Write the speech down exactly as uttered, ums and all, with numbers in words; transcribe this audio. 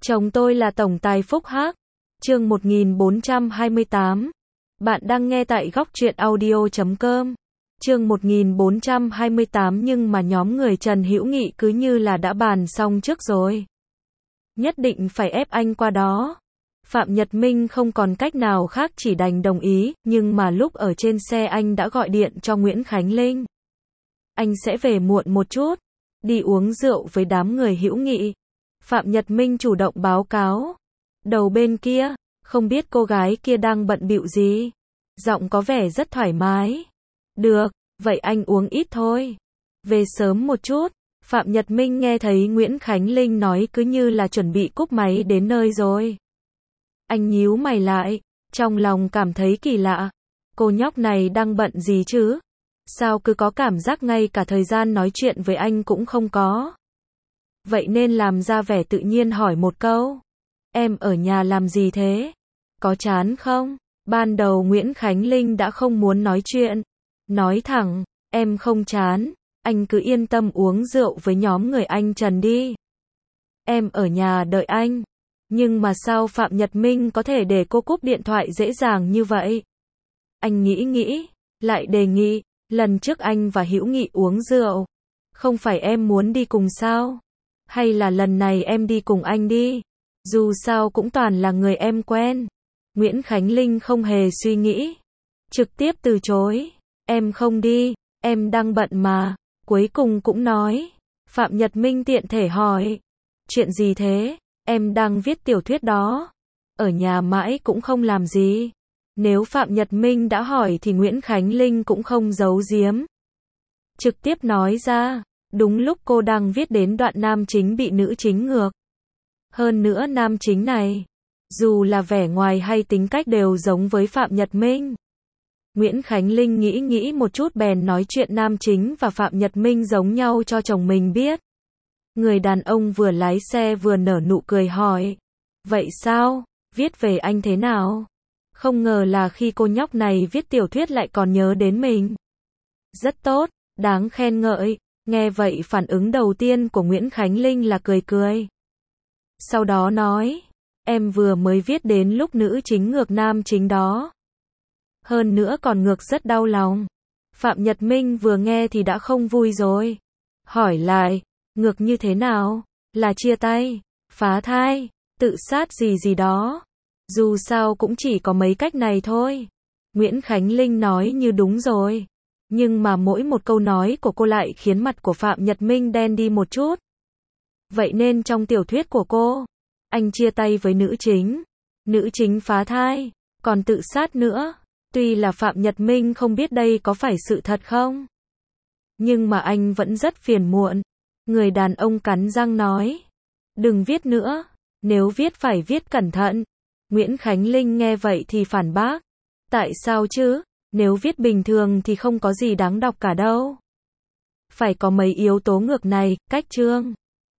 Chồng tôi là tổng tài Phúc Hắc. Chương một nghìn bốn trăm hai mươi tám. Bạn đang nghe tại góc truyện audio chấm com. Chương một nghìn bốn trăm hai mươi tám nhưng mà nhóm người Trần Hữu Nghị cứ như là đã bàn xong trước rồi. Nhất định phải ép anh qua đó. Phạm Nhật Minh không còn cách nào khác chỉ đành đồng ý, nhưng mà lúc ở trên xe anh đã gọi điện cho Nguyễn Khánh Linh. Anh sẽ về muộn một chút, đi uống rượu với đám người Hữu Nghị. Phạm Nhật Minh chủ động báo cáo. Đầu bên kia, không biết cô gái kia đang bận bịu gì. Giọng có vẻ rất thoải mái. Được, vậy anh uống ít thôi. Về sớm một chút. Phạm Nhật Minh nghe thấy Nguyễn Khánh Linh nói cứ như là chuẩn bị cúp máy đến nơi rồi. Anh nhíu mày lại, trong lòng cảm thấy kỳ lạ. Cô nhóc này đang bận gì chứ? Sao cứ có cảm giác ngay cả thời gian nói chuyện với anh cũng không có? Vậy nên làm ra vẻ tự nhiên hỏi một câu. Em ở nhà làm gì thế? Có chán không? Ban đầu Nguyễn Khánh Linh đã không muốn nói chuyện. Nói thẳng, em không chán, anh cứ yên tâm uống rượu với nhóm người anh Trần đi. Em ở nhà đợi anh. Nhưng mà sao Phạm Nhật Minh có thể để cô cúp điện thoại dễ dàng như vậy? Anh nghĩ nghĩ, lại đề nghị, lần trước anh và Hữu Nghị uống rượu. Không phải em muốn đi cùng sao? Hay là lần này em đi cùng anh đi? Dù sao cũng toàn là người em quen. Nguyễn Khánh Linh không hề suy nghĩ. Trực tiếp từ chối. Em không đi, em đang bận mà. Cuối cùng cũng nói. Phạm Nhật Minh tiện thể hỏi. Chuyện gì thế? Em đang viết tiểu thuyết đó. Ở nhà mãi cũng không làm gì. Nếu Phạm Nhật Minh đã hỏi thì Nguyễn Khánh Linh cũng không giấu giếm. Trực tiếp nói ra. Đúng lúc cô đang viết đến đoạn nam chính bị nữ chính ngược. Hơn nữa nam chính này, dù là vẻ ngoài hay tính cách đều giống với Phạm Nhật Minh. Nguyễn Khánh Linh nghĩ nghĩ một chút bèn nói chuyện nam chính và Phạm Nhật Minh giống nhau cho chồng mình biết. Người đàn ông vừa lái xe vừa nở nụ cười hỏi. Vậy sao? Viết về anh thế nào? Không ngờ là khi cô nhóc này viết tiểu thuyết lại còn nhớ đến mình. Rất tốt, đáng khen ngợi. Nghe vậy phản ứng đầu tiên của Nguyễn Khánh Linh là cười cười. Sau đó nói, em vừa mới viết đến lúc nữ chính ngược nam chính đó. Hơn nữa còn ngược rất đau lòng. Phạm Nhật Minh vừa nghe thì đã không vui rồi. Hỏi lại, ngược như thế nào? Là chia tay, phá thai, tự sát gì gì đó. Dù sao cũng chỉ có mấy cách này thôi. Nguyễn Khánh Linh nói như đúng rồi. Nhưng mà mỗi một câu nói của cô lại khiến mặt của Phạm Nhật Minh đen đi một chút. Vậy nên trong tiểu thuyết của cô, anh chia tay với nữ chính, nữ chính phá thai, còn tự sát nữa. Tuy là Phạm Nhật Minh không biết đây có phải sự thật không, nhưng mà anh vẫn rất phiền muộn. Người đàn ông cắn răng nói, đừng viết nữa, nếu viết phải viết cẩn thận. Nguyễn Khánh Linh nghe vậy thì phản bác, tại sao chứ? Nếu viết bình thường thì không có gì đáng đọc cả đâu. Phải có mấy yếu tố ngược này, cách chương,